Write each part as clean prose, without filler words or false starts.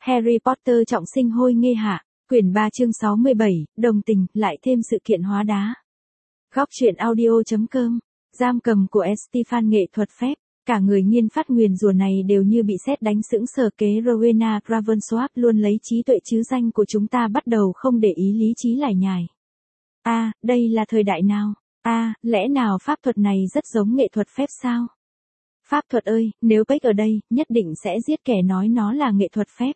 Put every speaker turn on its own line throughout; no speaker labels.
Harry Potter trọng sinh hôi nghê hạ, quyển 3 chương 67, đồng tình, lại thêm sự kiện hóa đá. Góc truyện audio.com, giam cầm của Estefan nghệ thuật phép, cả người nghiên phát nguyền rủa này đều như bị sét đánh sững sờ kế Rowena Ravensworth luôn lấy trí tuệ chứ danh của chúng ta bắt đầu không để ý lý trí lải nhải. Đây là thời đại nào? Lẽ nào pháp thuật này rất giống nghệ thuật phép sao? Pháp thuật ơi, nếu Peck ở đây, nhất định sẽ giết kẻ nói nó là nghệ thuật phép.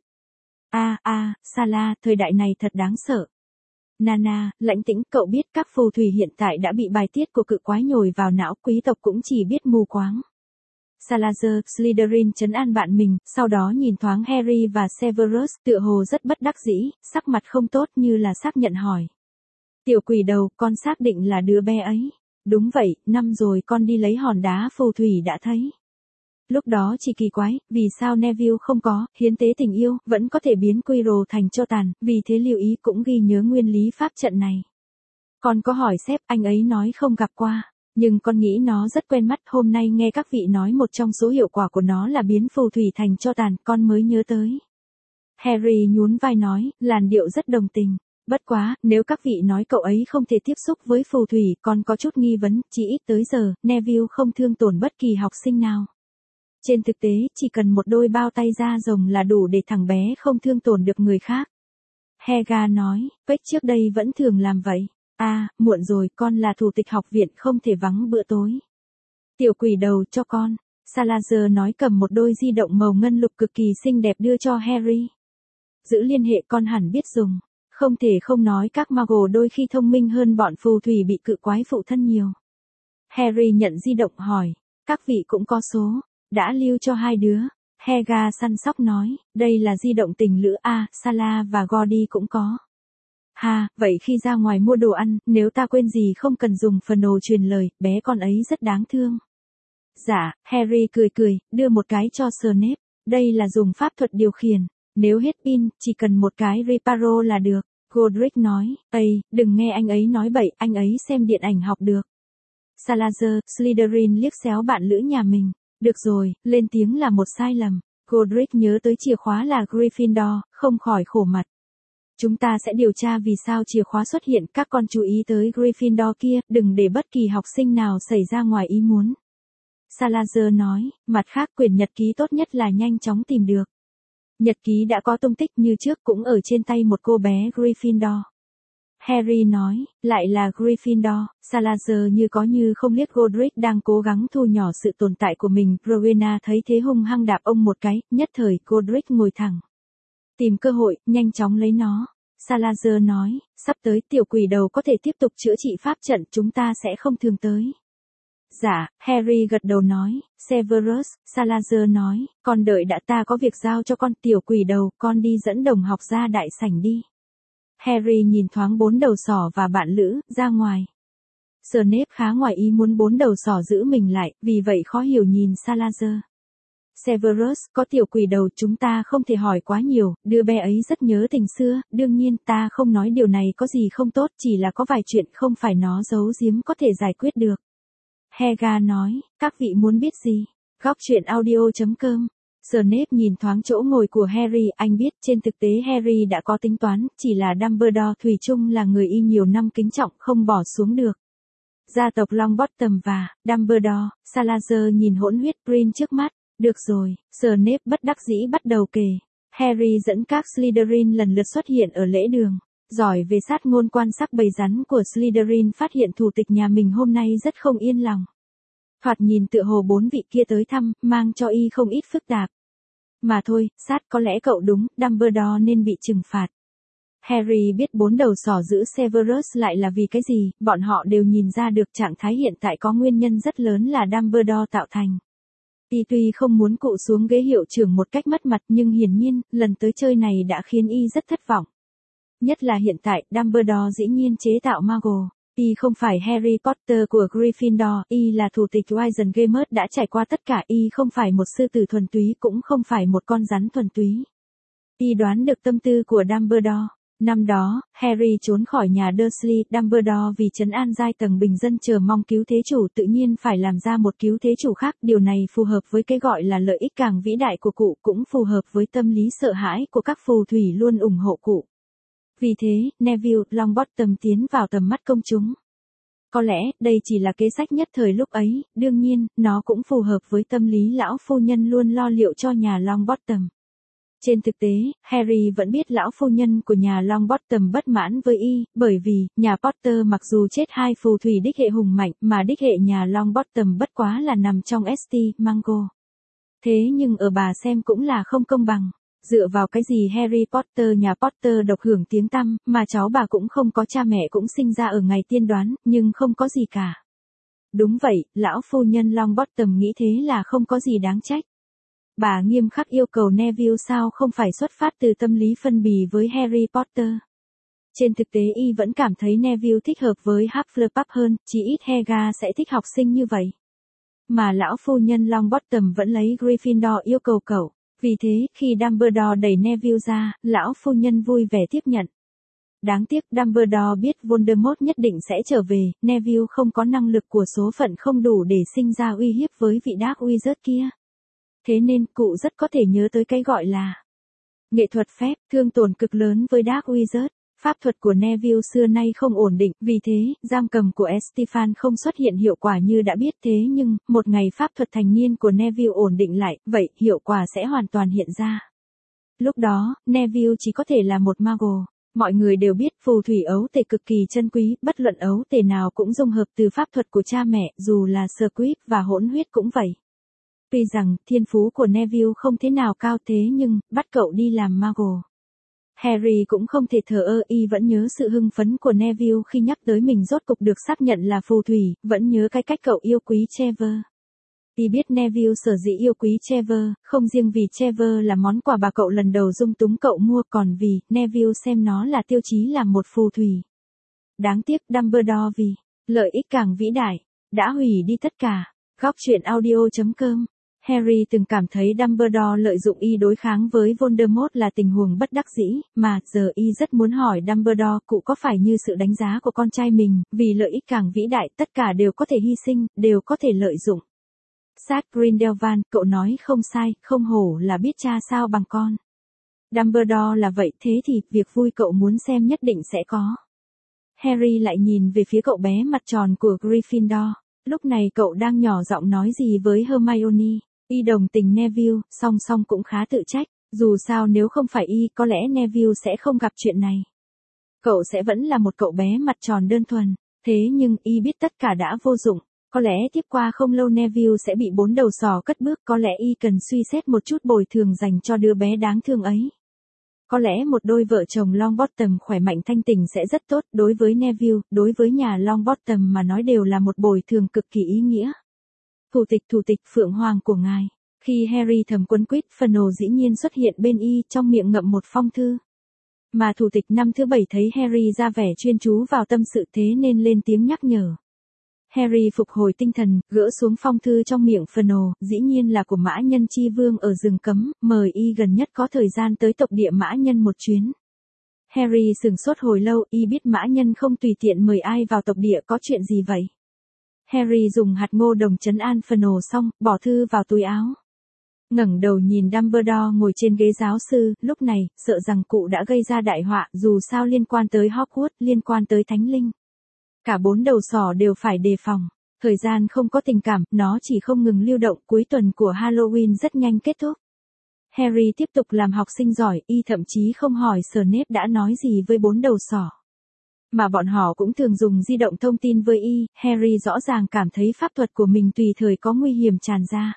Sala, thời đại này thật đáng sợ. Nana, lãnh tĩnh, cậu biết các phù thủy hiện tại đã bị bài tiết của cự quái nhồi vào não, quý tộc cũng chỉ biết mù quáng. Salazar, Slytherin trấn an bạn mình, sau đó nhìn thoáng Harry và Severus, tựa hồ rất bất đắc dĩ, sắc mặt không tốt như là xác nhận hỏi. Tiểu quỷ đầu, con xác định là đứa bé ấy. Đúng vậy, năm rồi con đi lấy hòn đá phù thủy đã thấy. Lúc đó chỉ kỳ quái, vì sao Neville không có, hiến tế tình yêu, vẫn có thể biến Quirrell thành tro tàn, vì thế lưu ý cũng ghi nhớ nguyên lý pháp trận này. Con có hỏi sếp, anh ấy nói không gặp qua, nhưng con nghĩ nó rất quen mắt, hôm nay nghe các vị nói một trong số hiệu quả của nó là biến phù thủy thành tro tàn, con mới nhớ tới. Harry nhún vai nói, làn điệu rất đồng tình. Bất quá, nếu các vị nói cậu ấy không thể tiếp xúc với phù thủy, con có chút nghi vấn, chỉ ít tới giờ, Neville không thương tổn bất kỳ học sinh nào. Trên thực tế, chỉ cần một đôi bao tay da rồng là đủ để thằng bé không thương tổn được người khác. Helga nói, Peck trước đây vẫn thường làm vậy. Muộn rồi, con là thủ tịch học viện không thể vắng bữa tối. Tiểu quỷ đầu cho con. Salazar nói cầm một đôi di động màu ngân lục cực kỳ xinh đẹp đưa cho Harry. Giữ liên hệ con hẳn biết dùng. Không thể không nói các Muggle đôi khi thông minh hơn bọn phù thủy bị cự quái phụ thân nhiều. Harry nhận di động hỏi, các vị cũng có số, đã lưu cho hai đứa. Helga săn sóc nói, đây là di động tình lữ Sala và Gordy cũng có. Vậy khi ra ngoài mua đồ ăn, nếu ta quên gì không cần dùng phần ồ truyền lời, bé con ấy rất đáng thương. Dạ, Harry cười, đưa một cái cho Snape, đây là dùng pháp thuật điều khiển. Nếu hết pin, chỉ cần một cái reparo là được. Godric nói, đừng nghe anh ấy nói bậy, anh ấy xem điện ảnh học được. Salazar, Slytherin liếc xéo bạn lữ nhà mình. Được rồi, lên tiếng là một sai lầm. Godric nhớ tới chìa khóa là Gryffindor, không khỏi khổ mặt. Chúng ta sẽ điều tra vì sao chìa khóa xuất hiện, các con chú ý tới Gryffindor kia, đừng để bất kỳ học sinh nào xảy ra ngoài ý muốn. Salazar nói, mặt khác quyển nhật ký tốt nhất là nhanh chóng tìm được. Nhật ký đã có tung tích như trước cũng ở trên tay một cô bé Gryffindor. Harry nói, lại là Gryffindor. Salazar như có như không liếc Godric đang cố gắng thu nhỏ sự tồn tại của mình. Rowena thấy thế hung hăng đạp ông một cái, nhất thời Godric ngồi thẳng. Tìm cơ hội, nhanh chóng lấy nó. Salazar nói, sắp tới tiểu quỷ đầu có thể tiếp tục chữa trị pháp trận, chúng ta sẽ không thường tới. Dạ, Harry gật đầu nói, Severus, Salazar nói, con đợi đã, ta có việc giao cho con, tiểu quỷ đầu, con đi dẫn đồng học ra đại sảnh đi. Harry nhìn thoáng bốn đầu sỏ và bạn lữ, ra ngoài. Snape khá ngoài ý muốn bốn đầu sỏ giữ mình lại, vì vậy khó hiểu nhìn Salazar. Severus, có tiểu quỷ đầu chúng ta không thể hỏi quá nhiều, đứa bé ấy rất nhớ tình xưa, đương nhiên ta không nói điều này có gì không tốt, chỉ là có vài chuyện không phải nó giấu giếm có thể giải quyết được. Helga nói, các vị muốn biết gì? Góc truyện audio.com. Snape nhìn thoáng chỗ ngồi của Harry, anh biết trên thực tế Harry đã có tính toán, chỉ là Dumbledore thủy chung là người y nhiều năm kính trọng không bỏ xuống được. Gia tộc Longbottom và Dumbledore, Salazar nhìn hỗn huyết Green trước mắt, được rồi, Snape bất đắc dĩ bắt đầu kể. Harry dẫn các Slytherin lần lượt xuất hiện ở lễ đường. Giỏi về sát ngôn quan sát bầy rắn của Slytherin phát hiện thủ tịch nhà mình hôm nay rất không yên lòng. Thoạt nhìn tựa hồ bốn vị kia tới thăm, mang cho y không ít phức tạp. Mà thôi, sát có lẽ cậu đúng, Dumbledore nên bị trừng phạt. Harry biết bốn đầu sỏ giữ Severus lại là vì cái gì, bọn họ đều nhìn ra được trạng thái hiện tại có nguyên nhân rất lớn là Dumbledore tạo thành. Y tuy không muốn cụ xuống ghế hiệu trưởng một cách mất mặt nhưng hiển nhiên, lần tới chơi này đã khiến y rất thất vọng. Nhất là hiện tại, Dumbledore dĩ nhiên chế tạo Muggle. Y không phải Harry Potter của Gryffindor, y là thủ tịch Wizengamot đã trải qua tất cả, y không phải một sư tử thuần túy cũng không phải một con rắn thuần túy. Y đoán được tâm tư của Dumbledore. Năm đó, Harry trốn khỏi nhà Dursley, Dumbledore vì trấn an giai tầng bình dân chờ mong cứu thế chủ tự nhiên phải làm ra một cứu thế chủ khác. Điều này phù hợp với cái gọi là lợi ích càng vĩ đại của cụ, cũng phù hợp với tâm lý sợ hãi của các phù thủy luôn ủng hộ cụ. Vì thế, Neville Longbottom tiến vào tầm mắt công chúng. Có lẽ, đây chỉ là kế sách nhất thời lúc ấy, đương nhiên, nó cũng phù hợp với tâm lý lão phu nhân luôn lo liệu cho nhà Longbottom. Trên thực tế, Harry vẫn biết lão phu nhân của nhà Longbottom bất mãn với y, bởi vì, nhà Potter mặc dù chết hai phù thủy đích hệ hùng mạnh, mà đích hệ nhà Longbottom bất quá là nằm trong St. Mungo. Thế nhưng ở bà xem cũng là không công bằng. Dựa vào cái gì Harry Potter nhà Potter độc hưởng tiếng tăm, mà cháu bà cũng không có cha mẹ cũng sinh ra ở ngày tiên đoán, nhưng không có gì cả. Đúng vậy, lão phu nhân Longbottom nghĩ thế là không có gì đáng trách. Bà nghiêm khắc yêu cầu Neville sao không phải xuất phát từ tâm lý phân bì với Harry Potter. Trên thực tế y vẫn cảm thấy Neville thích hợp với Hufflepuff hơn, chỉ ít Helga sẽ thích học sinh như vậy. Mà lão phu nhân Longbottom vẫn lấy Gryffindor yêu cầu cậu. Vì thế, khi Dumbledore đẩy Neville ra, lão phu nhân vui vẻ tiếp nhận. Đáng tiếc Dumbledore biết Voldemort nhất định sẽ trở về, Neville không có năng lực của số phận không đủ để sinh ra uy hiếp với vị Dark Wizard kia. Thế nên, cụ rất có thể nhớ tới cái gọi là nghệ thuật phép, thương tổn cực lớn với Dark Wizard. Pháp thuật của Neville xưa nay không ổn định, vì thế, giam cầm của Estefan không xuất hiện hiệu quả như đã biết thế nhưng, một ngày pháp thuật thành niên của Neville ổn định lại, vậy, hiệu quả sẽ hoàn toàn hiện ra. Lúc đó, Neville chỉ có thể là một mago. Mọi người đều biết phù thủy ấu tể cực kỳ chân quý, bất luận ấu tể nào cũng dung hợp từ pháp thuật của cha mẹ, dù là Squib và hỗn huyết cũng vậy. Tuy rằng, thiên phú của Neville không thế nào cao thế nhưng, bắt cậu đi làm mago. Harry cũng không thể thờ ơ, y vẫn nhớ sự hưng phấn của Neville khi nhắc tới mình rốt cục được xác nhận là phù thủy, vẫn nhớ cái cách cậu yêu quý Trevor. Y biết Neville sở dĩ yêu quý Trevor, không riêng vì Trevor là món quà bà cậu lần đầu dung túng cậu mua còn vì Neville xem nó là tiêu chí làm một phù thủy. Đáng tiếc Dumbledore vì lợi ích càng vĩ đại, đã hủy đi tất cả. Góc truyện audio.com. Harry từng cảm thấy Dumbledore lợi dụng y đối kháng với Voldemort là tình huống bất đắc dĩ, mà giờ y rất muốn hỏi Dumbledore cụ có phải như sự đánh giá của con trai mình, vì lợi ích càng vĩ đại tất cả đều có thể hy sinh, đều có thể lợi dụng. Sát Grindelwald, cậu nói không sai, không hổ là biết cha sao bằng con. Dumbledore là vậy, thế thì việc vui cậu muốn xem nhất định sẽ có. Harry lại nhìn về phía cậu bé mặt tròn của Gryffindor. Lúc này cậu đang nhỏ giọng nói gì với Hermione. Y đồng tình Neville, song song cũng khá tự trách. Dù sao nếu không phải y, có lẽ Neville sẽ không gặp chuyện này. Cậu sẽ vẫn là một cậu bé mặt tròn đơn thuần. Thế nhưng, y biết tất cả đã vô dụng. Có lẽ tiếp qua không lâu Neville sẽ bị 4 đầu sò cất bước. Có lẽ y cần suy xét một chút bồi thường dành cho đứa bé đáng thương ấy. Có lẽ một đôi vợ chồng Longbottom khỏe mạnh thanh tình sẽ rất tốt, đối với Neville, đối với nhà Longbottom mà nói đều là một bồi thường cực kỳ ý nghĩa. Thủ tịch Phượng Hoàng của ngài. Khi Harry thầm quấn quýt, Funnel dĩ nhiên xuất hiện bên y, trong miệng ngậm một phong thư. Mà thủ tịch năm thứ 7 thấy Harry ra vẻ chuyên chú vào tâm sự thế nên lên tiếng nhắc nhở. Harry phục hồi tinh thần, gỡ xuống phong thư trong miệng Funnel, dĩ nhiên là của Mã Nhân Chi Vương ở rừng cấm, mời y gần nhất có thời gian tới tộc địa Mã Nhân một chuyến. Harry sửng sốt hồi lâu, y biết Mã Nhân không tùy tiện mời ai vào tộc địa, có chuyện gì vậy? Harry dùng hạt ngô đồng trấn an Funnel xong, bỏ thư vào túi áo. Ngẩng đầu nhìn Dumbledore ngồi trên ghế giáo sư, lúc này, sợ rằng cụ đã gây ra đại họa, dù sao liên quan tới Hogwarts, liên quan tới Thánh Linh. Cả 4 đầu sỏ đều phải đề phòng. Thời gian không có tình cảm, nó chỉ không ngừng lưu động, cuối tuần của Halloween rất nhanh kết thúc. Harry tiếp tục làm học sinh giỏi, y thậm chí không hỏi Snape đã nói gì với 4 đầu sỏ. Mà bọn họ cũng thường dùng di động thông tin với y, Harry rõ ràng cảm thấy pháp thuật của mình tùy thời có nguy hiểm tràn ra.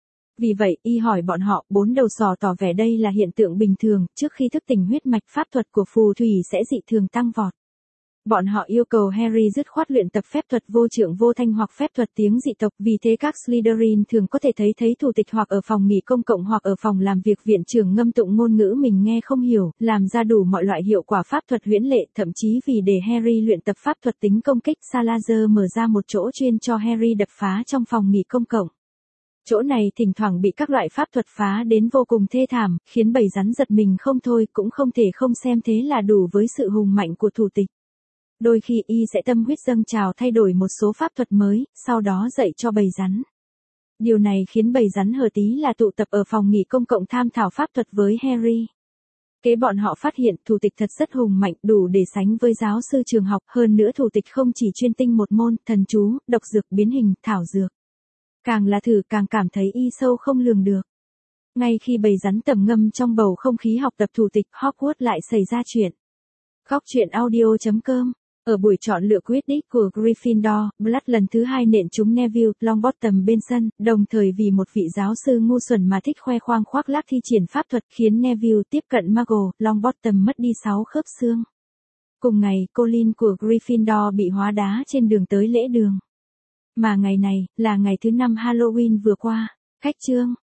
Vì vậy, y hỏi bọn họ, 4 đầu sỏ tỏ vẻ đây là hiện tượng bình thường, trước khi thức tỉnh huyết mạch pháp thuật của phù thủy sẽ dị thường tăng vọt. Bọn họ yêu cầu Harry dứt khoát luyện tập phép thuật vô trượng vô thanh hoặc phép thuật tiếng dị tộc, vì thế các Slytherin thường có thể thấy thủ tịch hoặc ở phòng nghỉ công cộng hoặc ở phòng làm việc viện trưởng ngâm tụng ngôn ngữ mình nghe không hiểu, làm ra đủ mọi loại hiệu quả pháp thuật huyễn lệ, thậm chí vì để Harry luyện tập pháp thuật tính công kích, Salazar mở ra một chỗ chuyên cho Harry đập phá trong phòng nghỉ công cộng. Chỗ này thỉnh thoảng bị các loại pháp thuật phá đến vô cùng thê thảm, khiến bầy rắn giật mình không thôi, cũng không thể không xem thế là đủ với sự hùng mạnh của thủ tịch. Đôi khi y sẽ tâm huyết dâng trào thay đổi một số pháp thuật mới, sau đó dạy cho bầy rắn. Điều này khiến bầy rắn hờ tí là tụ tập ở phòng nghỉ công cộng tham thảo pháp thuật với Harry. Kế bọn họ phát hiện thủ tịch thật rất hùng mạnh, đủ để sánh với giáo sư trường học, hơn nữa thủ tịch không chỉ chuyên tinh một môn, thần chú, độc dược, biến hình, thảo dược. Càng là thử càng cảm thấy y sâu không lường được. Ngay khi bầy rắn tẩm ngâm trong bầu không khí học tập thủ tịch, Hogwarts lại xảy ra chuyện. Góc truyện audio.com. Ở buổi chọn lựa Quidditch của Gryffindor, Blood lần thứ 2 nện trúng Neville Longbottom bên sân, đồng thời vì một vị giáo sư ngu xuẩn mà thích khoe khoang khoác lác thi triển pháp thuật khiến Neville tiếp cận Muggle, Longbottom mất đi 6 khớp xương. Cùng ngày, Colin của Gryffindor bị hóa đá trên đường tới lễ đường. Mà ngày này, là ngày thứ 5 Halloween vừa qua. Khách chương.